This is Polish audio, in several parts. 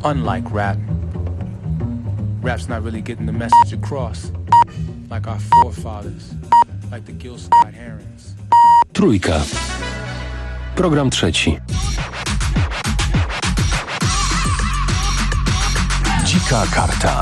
unlike rap. Rap's not really getting the message across, like our forefathers, like the Gil Scott Herons. Trójka. Program trzeci. Dzika karta.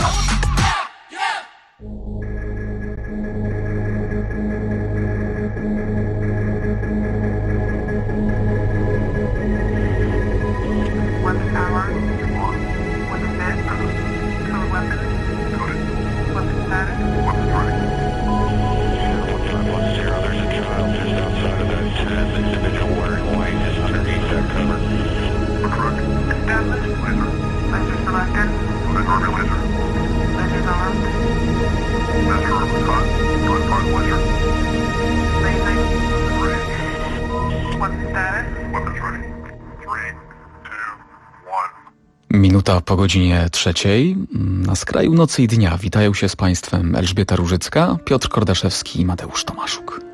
Minuta po godzinie 3. Na skraju nocy i dnia witają się z Państwem Elżbieta Różycka, Piotr Kordaszewski i Mateusz Tomaszuk.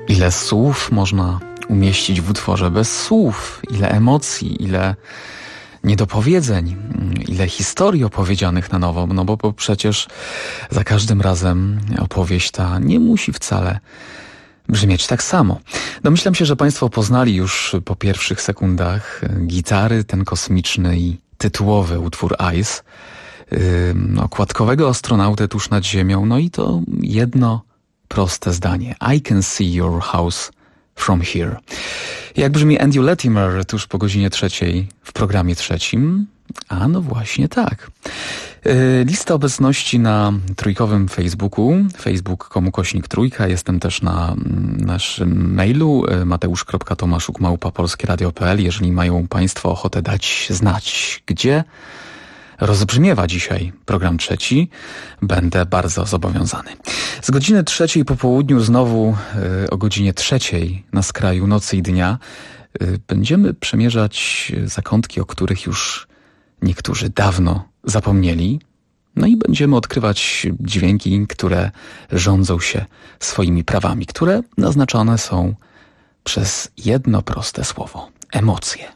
Ile słów można umieścić w utworze bez słów, ile emocji, ile niedopowiedzeń, ile historii opowiedzianych na nowo, no bo przecież za każdym razem opowieść ta nie musi wcale brzmieć tak samo. Domyślam się, że Państwo poznali już po pierwszych sekundach gitary, ten kosmiczny i tytułowy utwór Ice, okładkowego astronauty tuż nad Ziemią, no i to jedno proste zdanie. I can see your house from here. Jak brzmi Andrew Latimer tuż po godzinie 3 w programie 3? A no właśnie tak. Lista obecności na trójkowym Facebooku, facebook.com/trójka. Jestem też na naszym mailu mateusz.tomaszuk@polskieradio.pl. Jeżeli mają Państwo ochotę dać znać, gdzie rozbrzmiewa dzisiaj program 3, będę bardzo zobowiązany. Z godziny 3 po południu znowu o godzinie 3 na skraju nocy i dnia będziemy przemierzać zakątki, o których już niektórzy dawno zapomnieli. No i będziemy odkrywać dźwięki, które rządzą się swoimi prawami, które naznaczone są przez jedno proste słowo – emocje.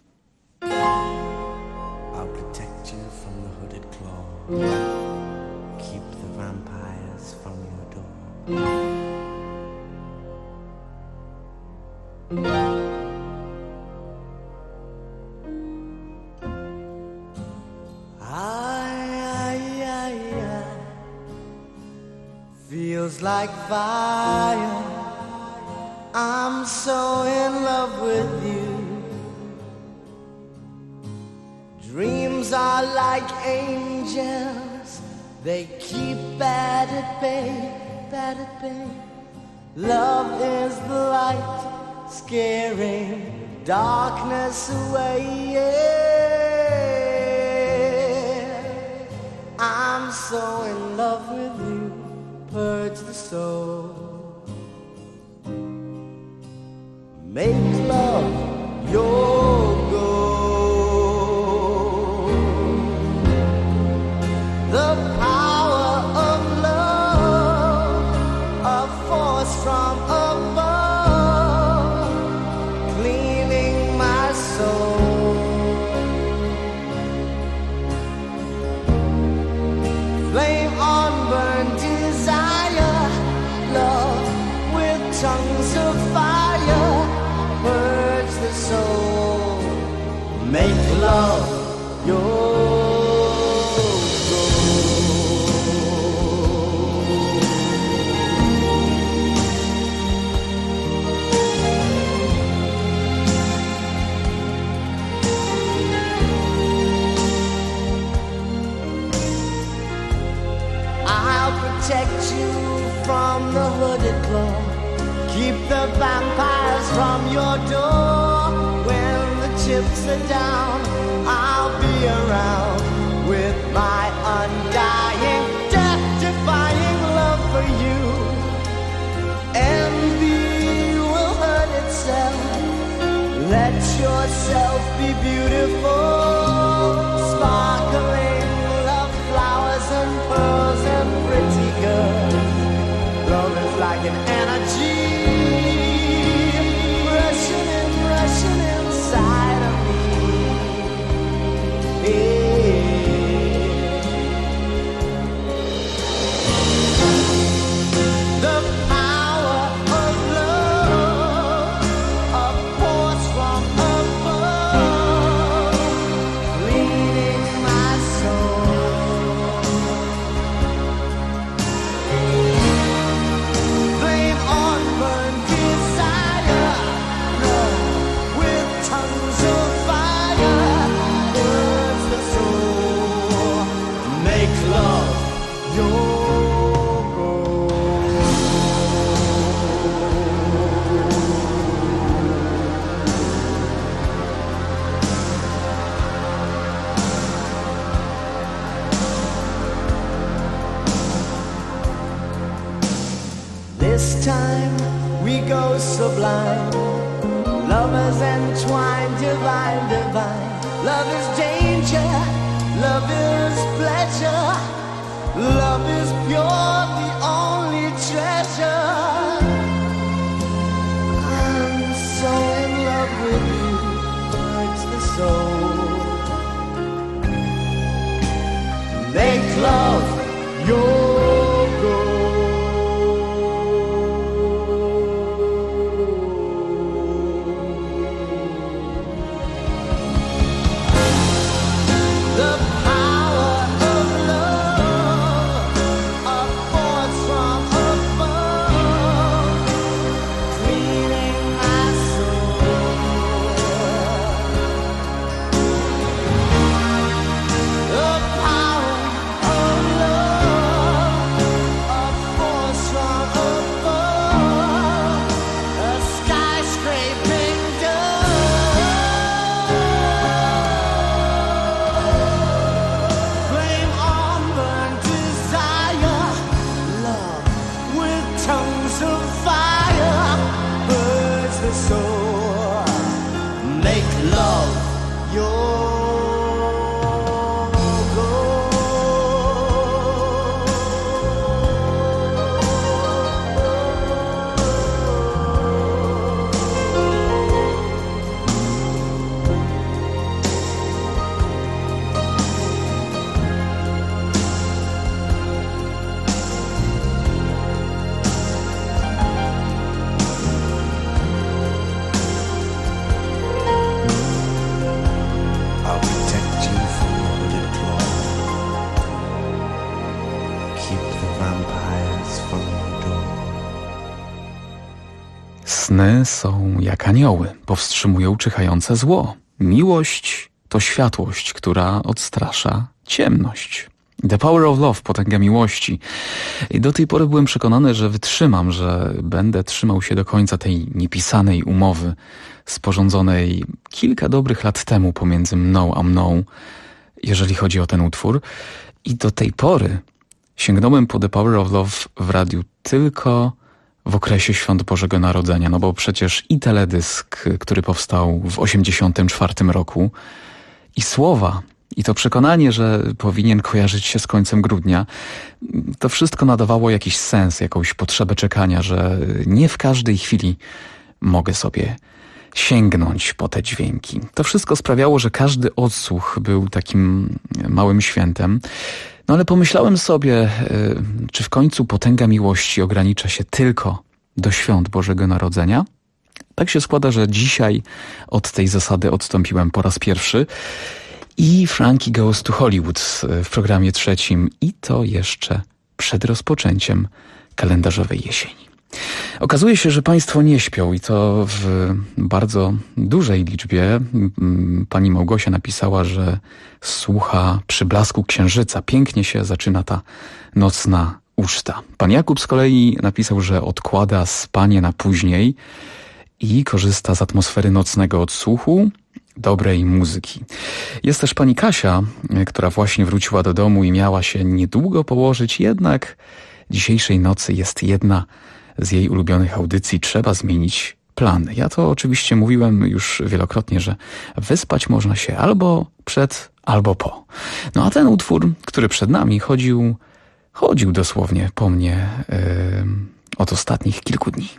Keep the vampires from your door. Feels like fire. I'm so in love with you. Dreams are like angels, they keep bad at bay, bad at bay. Love is the light, scaring darkness away, yeah. I'm so in love with you, purge the soul. Make love your goal. The power of love, a force from above, cleaning my soul. Flame on, burn desire, love with tongues of fire, purge the soul. Make love your protect you from the hooded claw. Keep the vampires from your door. When the chips are down, I'll be around with my undying, death-defying love for you. Envy will hurt itself. Let yourself be beautiful, sparkling love flowers and pearls and pretty girls. Love is like an energy rushing inside of me. The power of love, a force from above, leading my soul. Flame on, burn desire, love with tongues of fire, burns the soul. Make love your This time we go sublime, lovers entwined, divine, divine. Love is danger, love is pleasure, love is pure, the only treasure. Sny są jak anioły, powstrzymują czyhające zło. Miłość to światłość, która odstrasza ciemność. The Power of Love, potęga miłości. I do tej pory byłem przekonany, że wytrzymam, że będę trzymał się do końca tej niepisanej umowy sporządzonej kilka dobrych lat temu pomiędzy mną a mną, jeżeli chodzi o ten utwór. I do tej pory sięgnąłem po The Power of Love w radiu tylko w okresie Świąt Bożego Narodzenia, no bo przecież i teledysk, który powstał w 1984 roku, i słowa, i to przekonanie, że powinien kojarzyć się z końcem grudnia, to wszystko nadawało jakiś sens, jakąś potrzebę czekania, że nie w każdej chwili mogę sobie sięgnąć po te dźwięki. To wszystko sprawiało, że każdy odsłuch był takim małym świętem. No ale pomyślałem sobie, czy w końcu potęga miłości ogranicza się tylko do Świąt Bożego Narodzenia? Tak się składa, że dzisiaj od tej zasady odstąpiłem po raz pierwszy i Frankie Goes to Hollywood w programie trzecim i to jeszcze przed rozpoczęciem kalendarzowej jesieni. Okazuje się, że Państwo nie śpią i to w bardzo dużej liczbie. Pani Małgosia napisała, że słucha przyblasku księżyca. Pięknie się zaczyna ta nocna uczta. Pan Jakub z kolei napisał, że odkłada spanie na później i korzysta z atmosfery nocnego odsłuchu, dobrej muzyki. Jest też pani Kasia, która właśnie wróciła do domu i miała się niedługo położyć, jednak dzisiejszej nocy jest jedna z jej ulubionych audycji, trzeba zmienić plany. Ja to oczywiście mówiłem już wielokrotnie, że wyspać można się albo przed, albo po. No a ten utwór, który przed nami, chodził dosłownie po mnie od ostatnich kilku dni.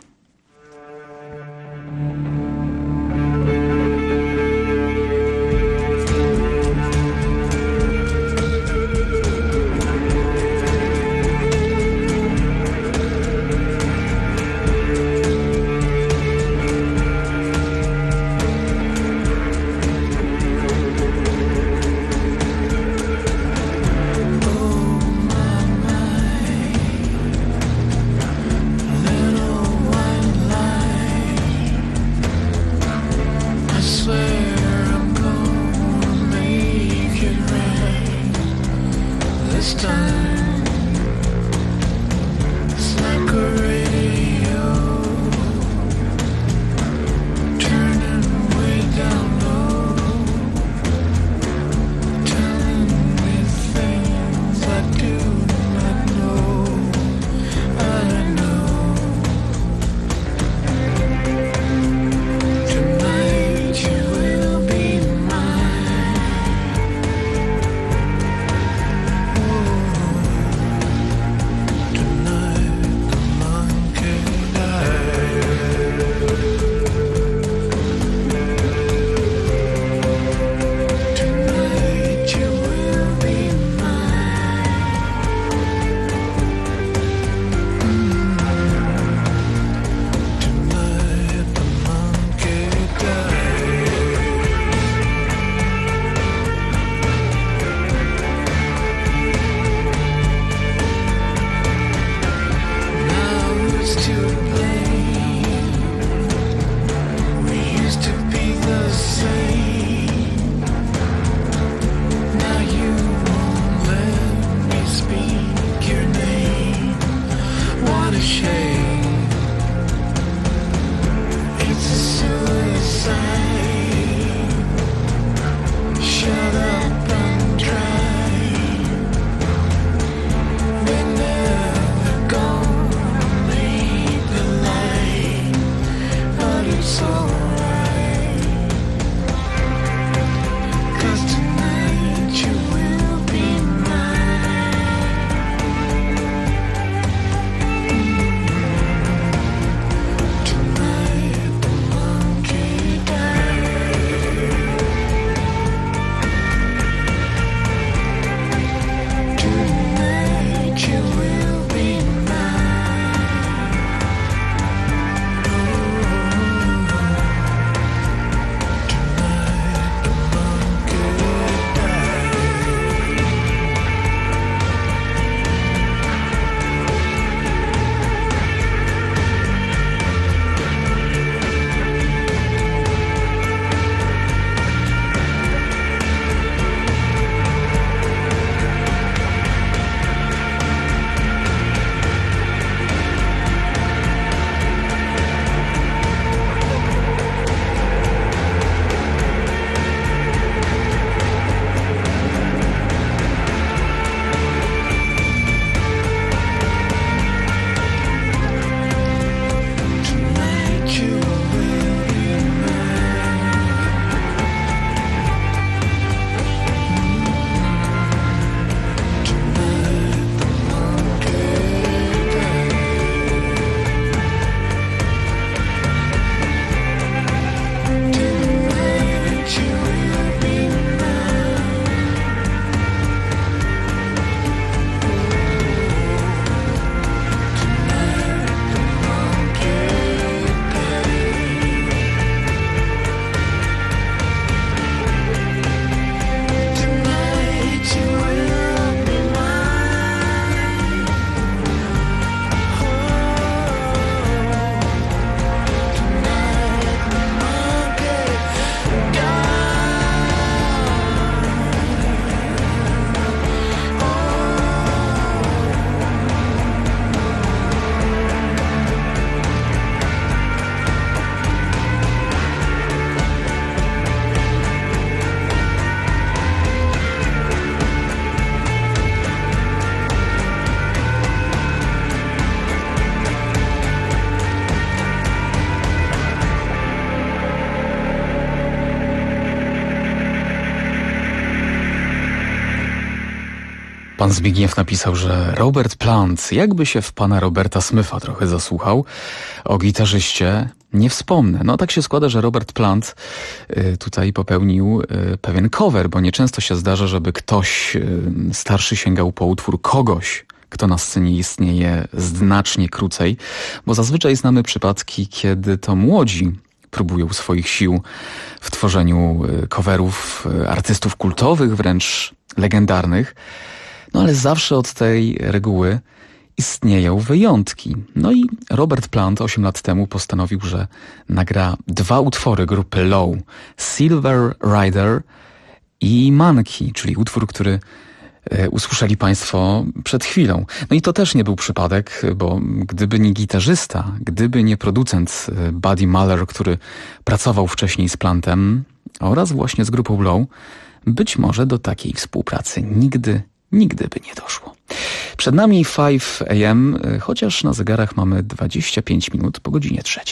Pan Zbigniew napisał, że Robert Plant, jakby się w pana Roberta Smitha trochę zasłuchał. O gitarzyście nie wspomnę. No tak się składa, że Robert Plant tutaj popełnił pewien cover, bo nieczęsto się zdarza, żeby ktoś starszy sięgał po utwór kogoś, kto na scenie istnieje znacznie krócej, bo zazwyczaj znamy przypadki, kiedy to młodzi próbują swoich sił w tworzeniu coverów artystów kultowych, wręcz legendarnych. No ale zawsze od tej reguły istnieją wyjątki. No i Robert Plant 8 lat temu postanowił, że nagra 2 utwory grupy Low, Silver Rider i Monkey, czyli utwór, który usłyszeli Państwo przed chwilą. No i to też nie był przypadek, bo gdyby nie gitarzysta, gdyby nie producent Buddy Muller, który pracował wcześniej z Plantem oraz właśnie z grupą Low, być może do takiej współpracy nigdy by nie doszło. Przed nami 5 AM, chociaż na zegarach mamy 25 minut po godzinie 3.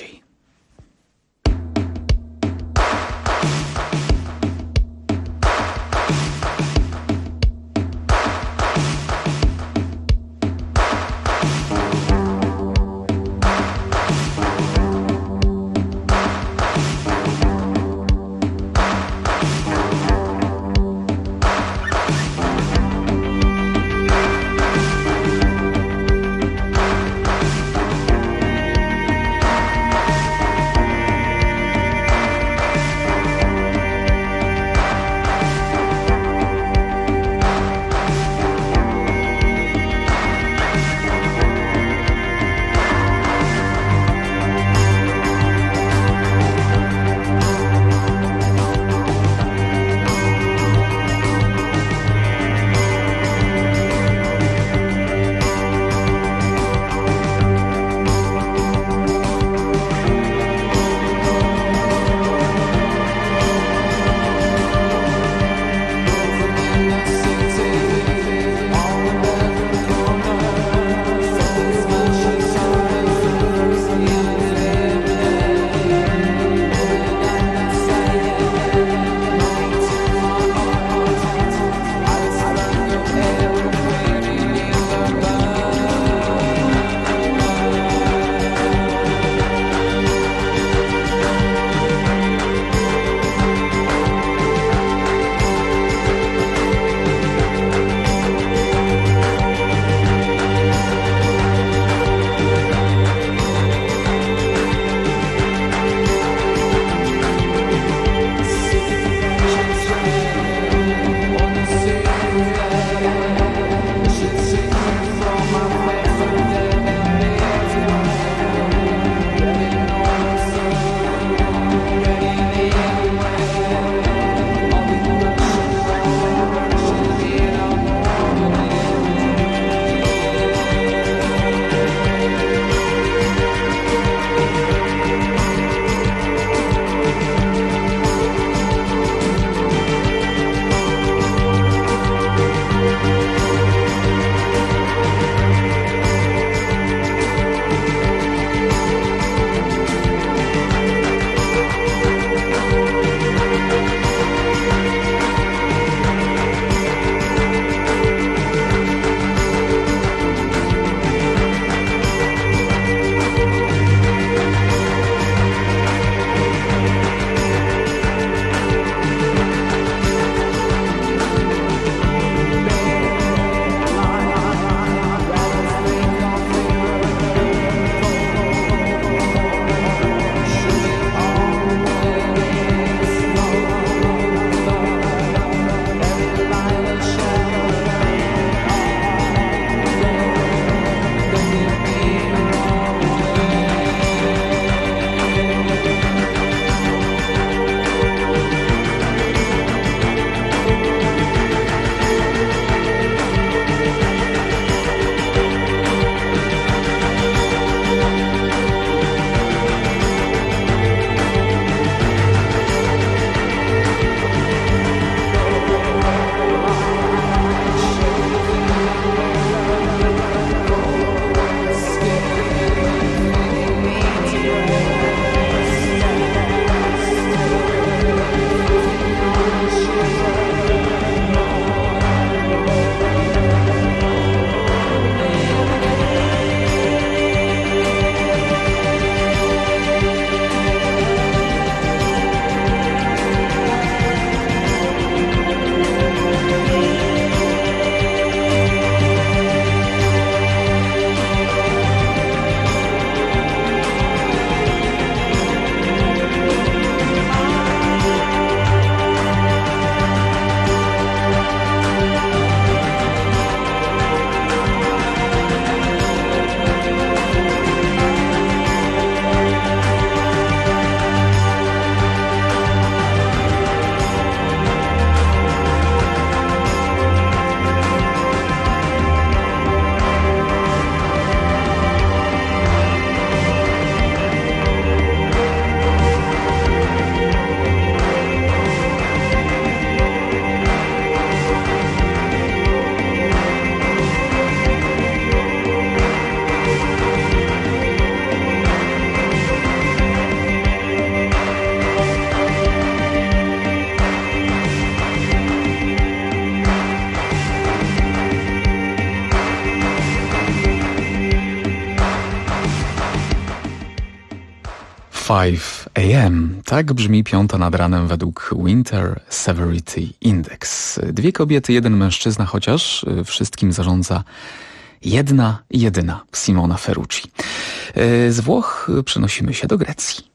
5 a.m. Tak brzmi 5 nad ranem według Winter Severity Index. 2 kobiety, 1 mężczyzna, chociaż wszystkim zarządza jedyna Simona Ferrucci. Z Włoch przenosimy się do Grecji.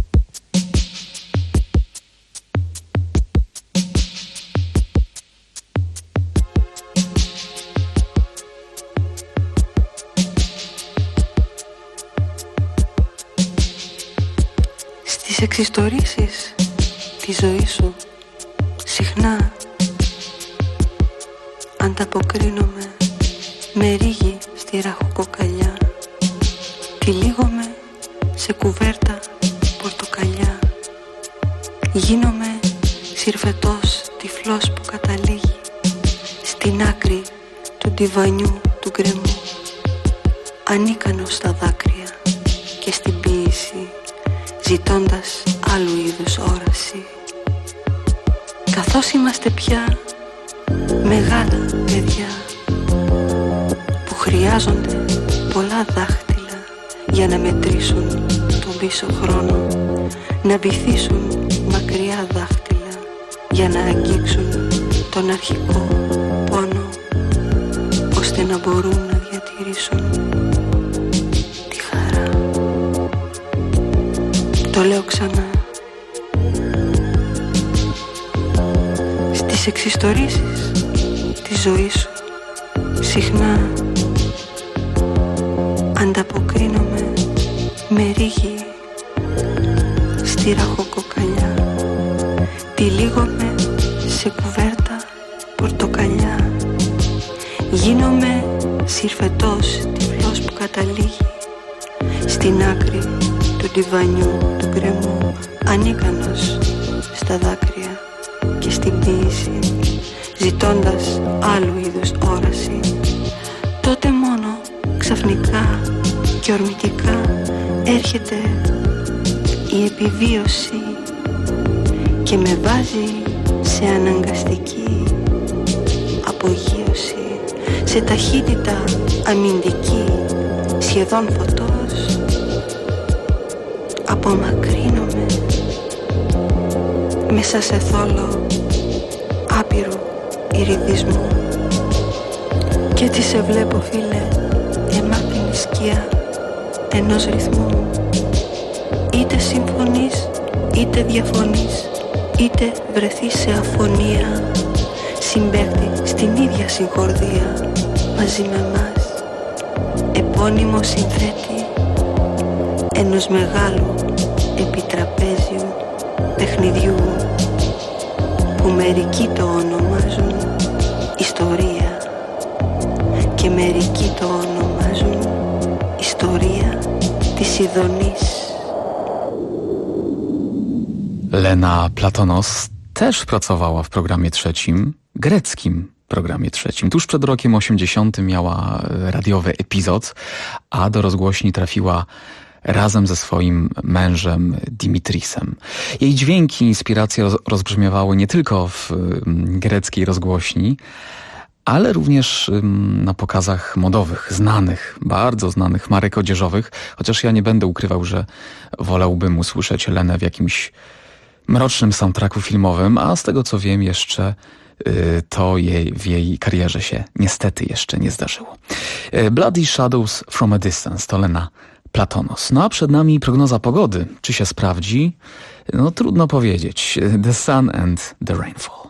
Στις εξιστορήσεις τη ζωή σου συχνά ανταποκρίνομαι με ρίγη στη ραχοκοκαλιά. Τυλίγομαι σε κουβέρτα πορτοκαλιά. Γίνομαι συρφετός τυφλός που καταλήγει στην άκρη του ντιβανιού του γκρεμού, ανίκανος στα δάκρυα και στην ποίηση, ζητώντας άλλου είδους όραση. Καθώς είμαστε πια μεγάλα παιδιά που χρειάζονται πολλά δάχτυλα για να μετρήσουν τον πίσω χρόνο, να βυθίσουν μακριά δάχτυλα για να αγγίξουν τον αρχικό πόνο, ώστε να μπορούν να διατηρήσουν τη χαρά. Το λέω ξανά. Στις εξιστορήσεις της ζωής σου συχνά ανταποκρίνομαι με ρίγη στη ραχοκοκαλιά. Τυλίγομαι σε κουβέρτα πορτοκαλιά. Γίνομαι συρφετός τυφλός που καταλήγει στην άκρη του ντιβανιού του γκρεμού, ανίκανος στα δάκρυα και στην ποίηση, ζητώντας άλλου είδους όραση. Τότε μόνο ξαφνικά και ορμητικά έρχεται η επιβίωση και με βάζει σε αναγκαστική απογείωση, σε ταχύτητα αμυντική, σχεδόν φωτός. Απομακρύνομαι μέσα σε θόλο άπειρου ηριδισμού κι έτσι σε βλέπω, φίλε, γεμάτη σκιά ενός ρυθμού. Είτε συμφωνείς, είτε διαφωνείς, είτε βρεθείς σε αφωνία, συμπαίχτη στην ίδια συγχορδία μαζί με μας, επώνυμο συνθέτη ενός μεγάλου επιτραπέζιου παιχνιδιού που μερικοί το ονομάζουν ιστορία και μερικοί το ονομάζουν ιστορία της Ιδονής. Lena Platonos też pracowała w programie trzecim, greckim programie trzecim. Tuż przed rokiem 80 miała radiowy epizod, a do rozgłośni trafiła razem ze swoim mężem Dimitrisem. Jej dźwięki i inspiracje rozbrzmiewały nie tylko w greckiej rozgłośni, ale również na pokazach modowych, znanych, bardzo znanych marek odzieżowych, chociaż ja nie będę ukrywał, że wolałbym usłyszeć Lenę w jakimś mrocznym soundtracku filmowym, a z tego co wiem jeszcze to w jej karierze się niestety jeszcze nie zdarzyło. Bloody Shadows from a Distance to Lena Platonos. No a przed nami prognoza pogody. Czy się sprawdzi? No trudno powiedzieć. The Sun and the Rainfall.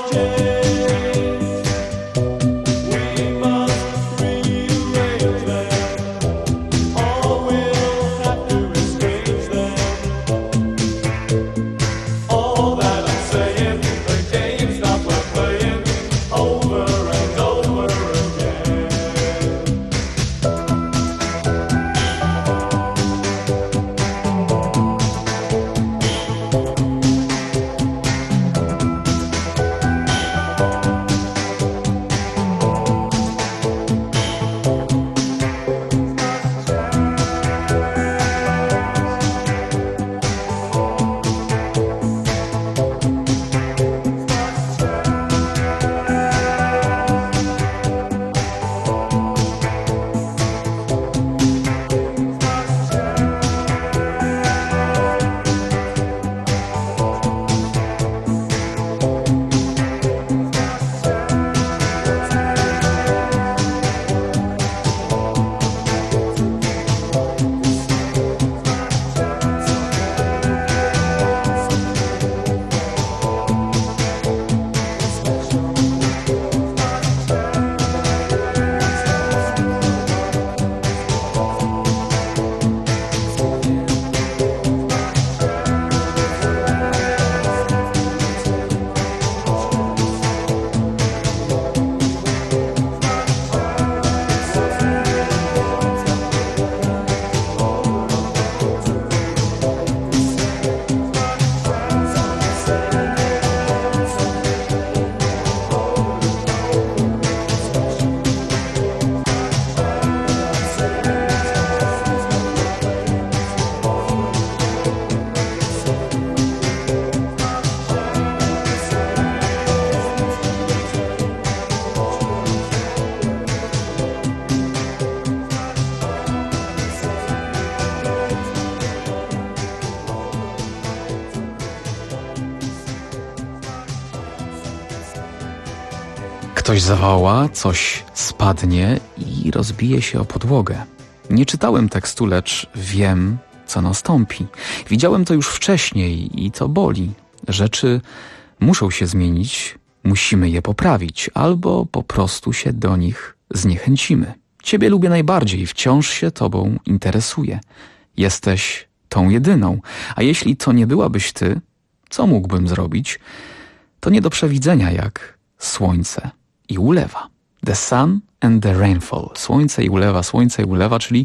Ktoś zawoła, coś spadnie i rozbije się o podłogę. Nie czytałem tekstu, lecz wiem, co nastąpi. Widziałem to już wcześniej i to boli. Rzeczy muszą się zmienić, musimy je poprawić, albo po prostu się do nich zniechęcimy. Ciebie lubię najbardziej, wciąż się tobą interesuję. Jesteś tą jedyną, a jeśli to nie byłabyś ty, co mógłbym zrobić? To nie do przewidzenia jak słońce i ulewa. The Sun and the Rainfall. Słońce i ulewa, czyli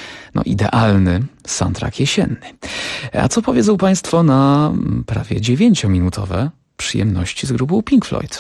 idealny soundtrack jesienny. A co powiedzą państwo na prawie 9-minutowe przyjemności z grupą Pink Floyd?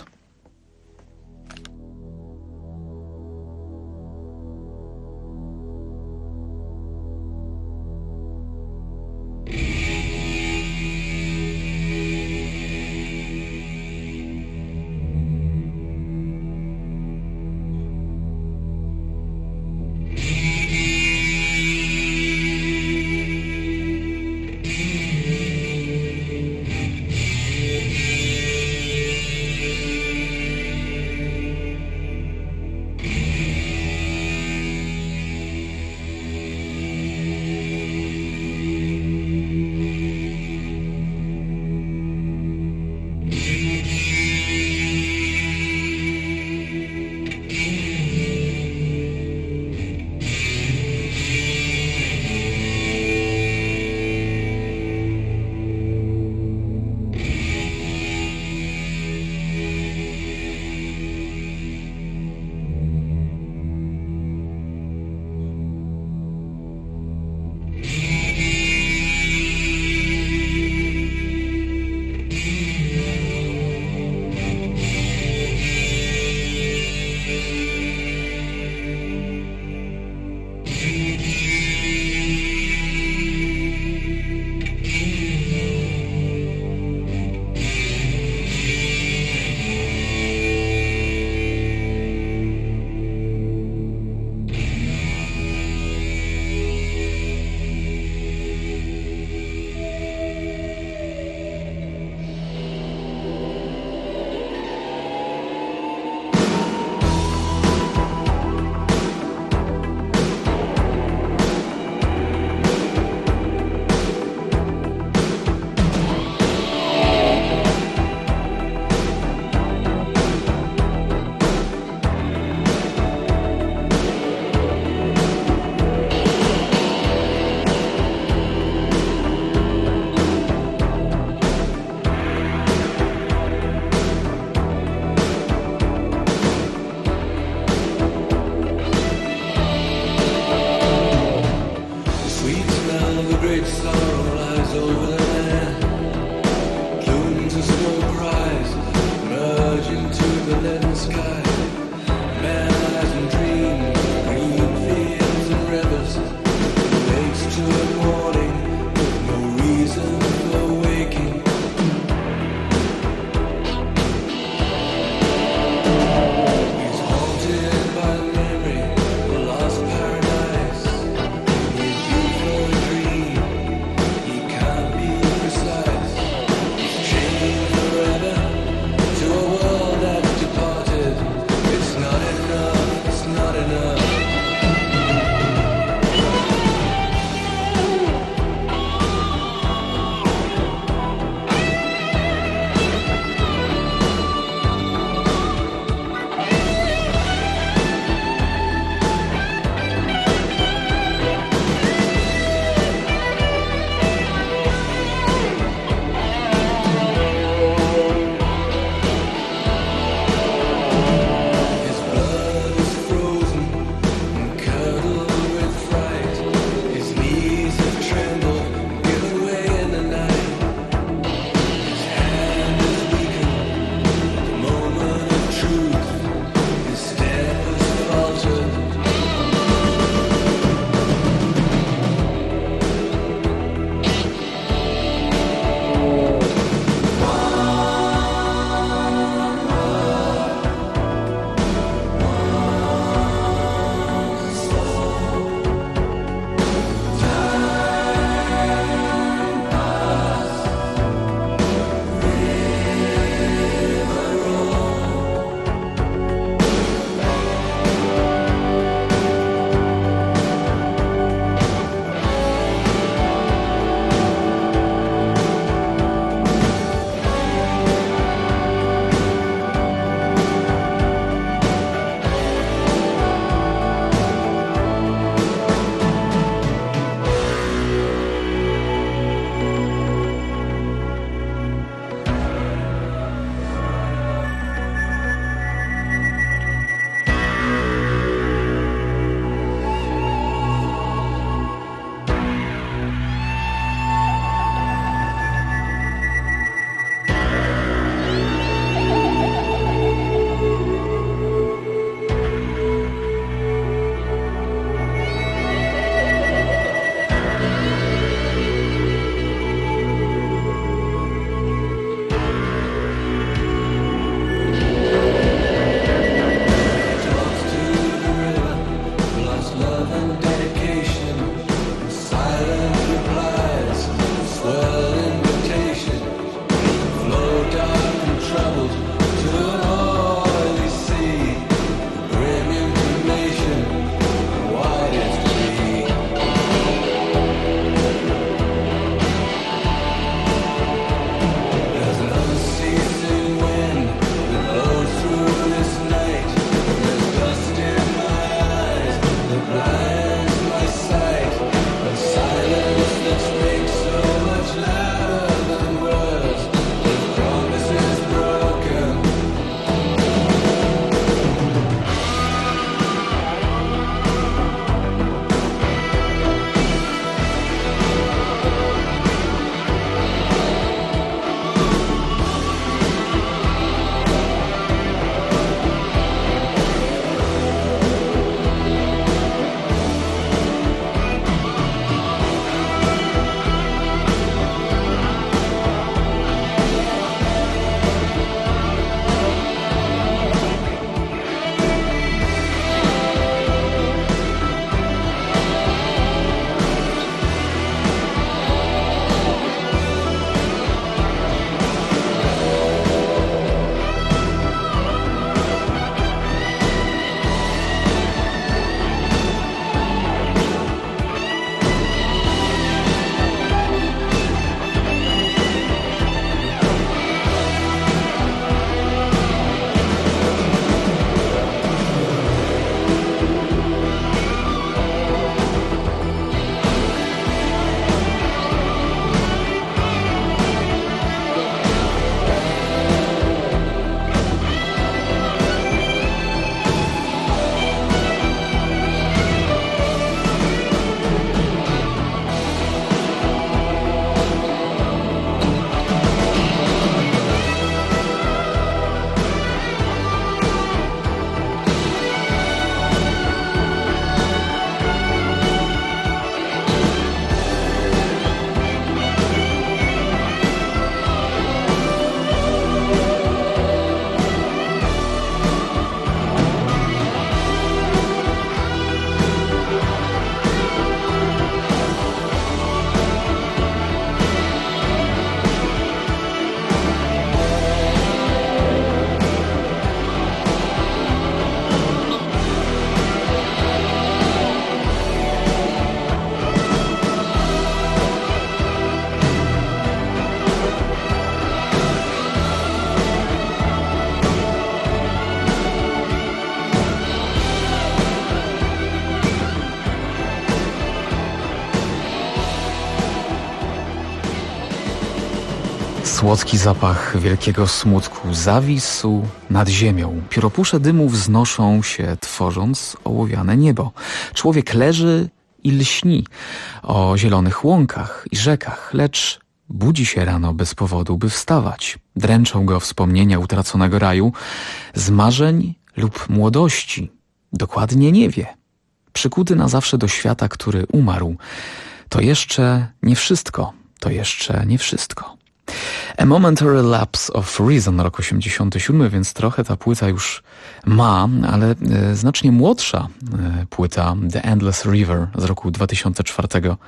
Słodki zapach wielkiego smutku zawisł nad ziemią. Pióropusze dymu wznoszą się, tworząc ołowiane niebo. Człowiek leży i lśni o zielonych łąkach i rzekach, lecz budzi się rano bez powodu, by wstawać. Dręczą go wspomnienia utraconego raju, z marzeń lub młodości. Dokładnie nie wie. Przykuty na zawsze do świata, który umarł. To jeszcze nie wszystko. To jeszcze nie wszystko. A Momentary Lapse of Reason, rok 87, więc trochę ta płyta już ma, ale znacznie młodsza płyta The Endless River z roku 2004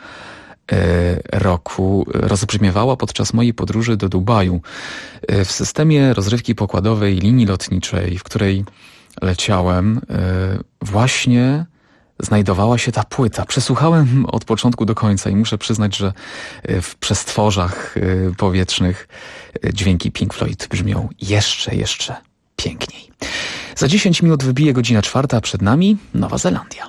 roku rozbrzmiewała podczas mojej podróży do Dubaju w systemie rozrywki pokładowej linii lotniczej, w której leciałem, właśnie znajdowała się ta płyta. Przesłuchałem od początku do końca i muszę przyznać, że w przestworzach powietrznych dźwięki Pink Floyd brzmią jeszcze piękniej. Za 10 minut wybije godzina 4, a przed nami Nowa Zelandia.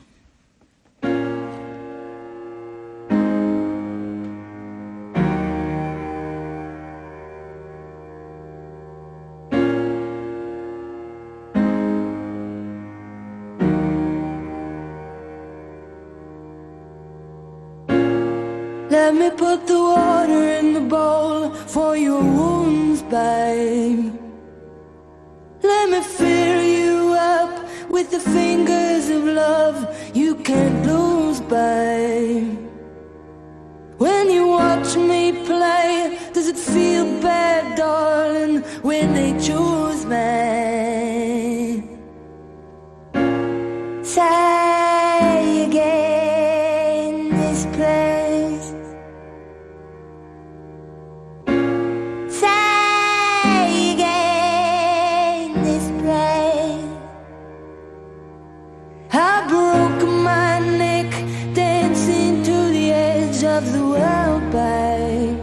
Let me put the water in the bowl for your wounds, babe. Let me fill you up with the fingers of love you can't lose, babe. When you watch me play, does it feel bad, darling, when they choose me? Say again this place. Say again this place. I broke my neck dancing to the edge of the world, babe.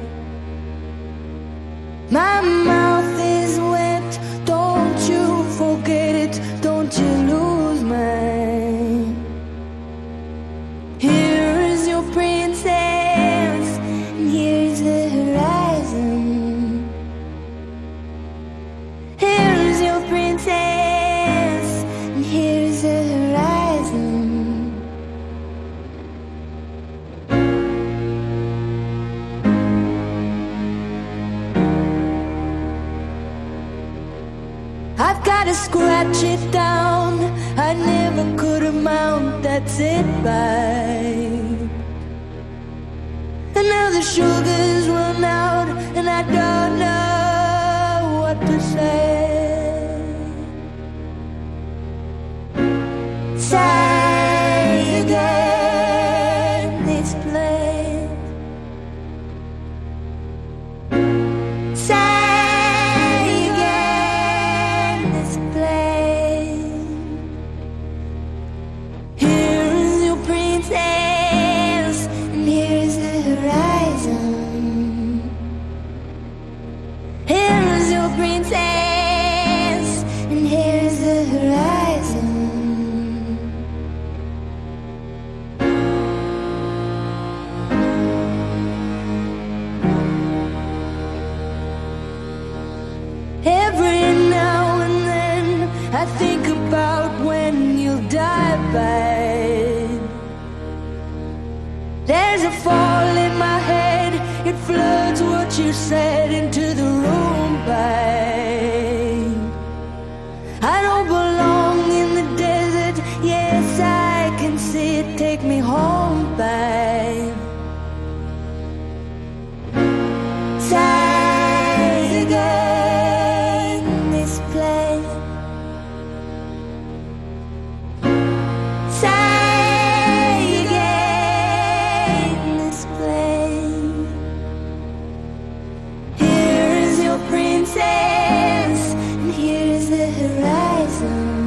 My mouth is wet, don't you forget it, don't you lose me. Here is your princess, and here's the horizon. Here's your princess, and here's the horizon. I've gotta scratch it down, I never could amount, that's it, babe. And now the sugar's run out, and I don't know what to say. Say again this place. Say again this place. Here's your princess, and here's the horizon. Here's your princess, and here's the horizon. Every now and then I think about when you'll die, babe. There's a fall in my head, it floods what you said into the room, babe. I don't belong in the desert, yes I can see it, take me home, babe. Say again this place. Say again this place. Here is your princess, and here's the horizon.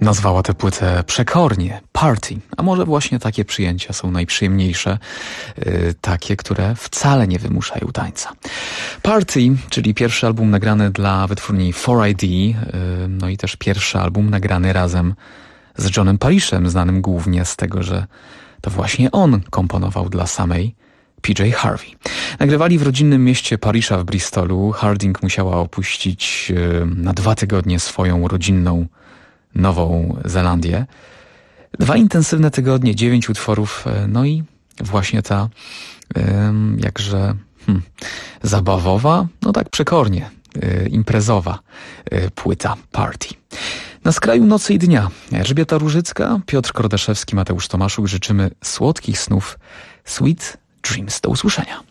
nazwała tę płytę przekornie, Party. A może właśnie takie przyjęcia są najprzyjemniejsze, takie, które wcale nie wymuszają tańca. Party, czyli pierwszy album nagrany dla wytwórni 4ID, no i też pierwszy album nagrany razem z Johnem Parishem, znanym głównie z tego, że to właśnie on komponował dla samej PJ Harvey. Nagrywali w rodzinnym mieście Parisha w Bristolu. Harding musiała opuścić na 2 tygodnie swoją rodzinną Nową Zelandię. 2 intensywne tygodnie, 9 utworów, no i właśnie ta jakże zabawowa, no tak przekornie, imprezowa płyta Party. Na skraju nocy i dnia Elżbieta Różycka, Piotr Kordaszewski, Mateusz Tomaszuk. Życzymy słodkich snów, Sweet Dreams. Do usłyszenia.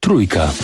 Trójka.